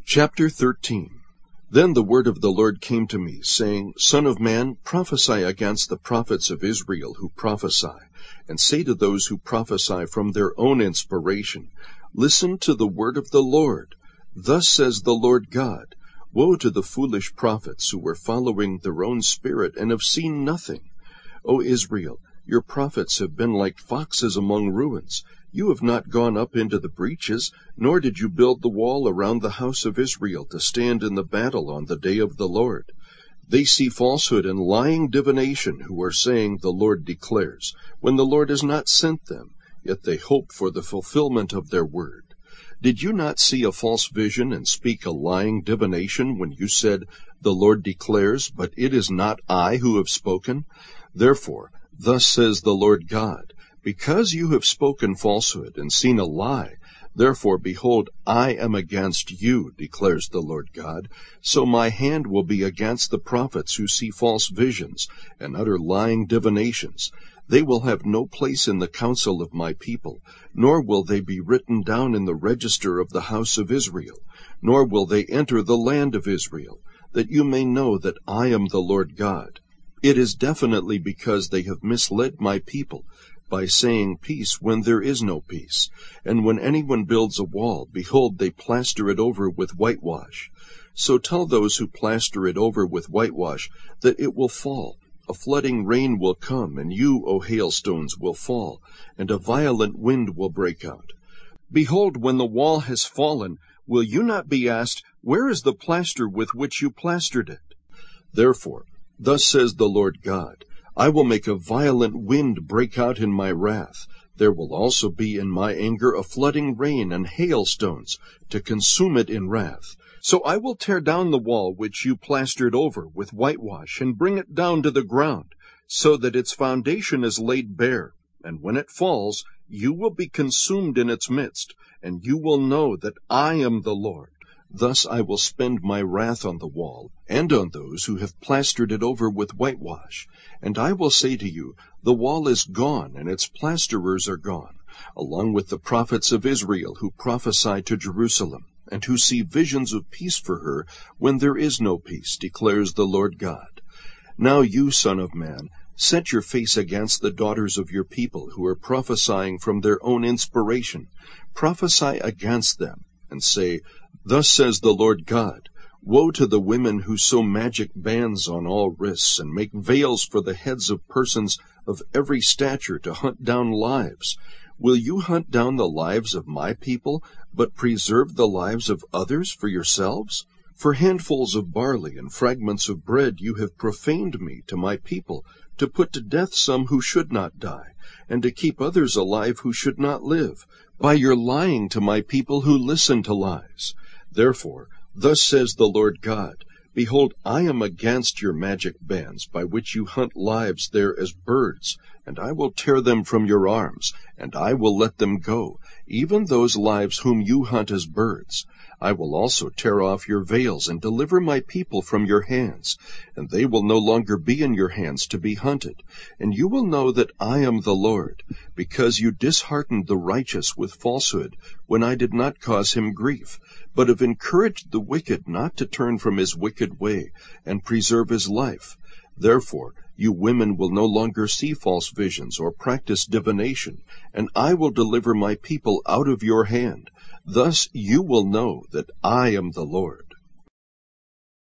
Chapter 13. Then the word of the Lord came to me, saying, Son of man, prophesy against the prophets of Israel who prophesy, and say to those who prophesy from their own inspiration, Listen to the word of the Lord. Thus says the Lord God, Woe to the foolish prophets who were following their own spirit and have seen nothing. O Israel, your prophets have been like foxes among ruins. You have not gone up into the breaches, nor did you build the wall around the house of Israel to stand in the battle on the day of the Lord. They see falsehood and lying divination, who are saying, The Lord declares, when the Lord has not sent them, yet they hope for the fulfillment of their word. Did you not see a false vision and speak a lying divination when you said, The Lord declares, but it is not I who have spoken? Therefore, thus says the Lord God, Because you have spoken falsehood and seen a lie, therefore, behold, I am against you, declares the Lord God. So my hand will be against the prophets who see false visions and utter lying divinations. They will have no place in the council of my people, nor will they be written down in the register of the house of Israel, nor will they enter the land of Israel, that you may know that I am the Lord God. It is definitely because they have misled my people, by saying peace when there is no peace. And when anyone builds a wall, behold, they plaster it over with whitewash. So tell those who plaster it over with whitewash that it will fall. A flooding rain will come, and you, O hailstones, will fall, and a violent wind will break out. Behold, when the wall has fallen, will you not be asked, Where is the plaster with which you plastered it? Therefore, thus says the Lord God, I will make a violent wind break out in my wrath. There will also be in my anger a flooding rain and hailstones to consume it in wrath. So I will tear down the wall which you plastered over with whitewash and bring it down to the ground, so that its foundation is laid bare. And when it falls, you will be consumed in its midst, and you will know that I am the Lord. Thus I will spend my wrath on the wall, and on those who have plastered it over with whitewash. And I will say to you, The wall is gone, and its plasterers are gone, along with the prophets of Israel who prophesy to Jerusalem, and who see visions of peace for her when there is no peace, declares the Lord God. Now you, son of man, set your face against the daughters of your people who are prophesying from their own inspiration. Prophesy against them, and say, Thus says the Lord God, Woe to the women who sew magic bands on all wrists, and make veils for the heads of persons of every stature to hunt down lives. Will you hunt down the lives of my people, but preserve the lives of others for yourselves? For handfuls of barley and fragments of bread you have profaned me to my people, to put to death some who should not die, and to keep others alive who should not live, by your lying to my people who listen to lies. Therefore, thus says the Lord God, Behold, I am against your magic bands, by which you hunt lives there as birds, and I will tear them from your arms, and I will let them go, even those lives whom you hunt as birds. I will also tear off your veils and deliver my people from your hands, and they will no longer be in your hands to be hunted. And you will know that I am the Lord, because you disheartened the righteous with falsehood, when I did not cause him grief, but have encouraged the wicked not to turn from his wicked way, and preserve his life. Therefore, you women will no longer see false visions or practice divination, and I will deliver my people out of your hand. Thus you will know that I am the Lord.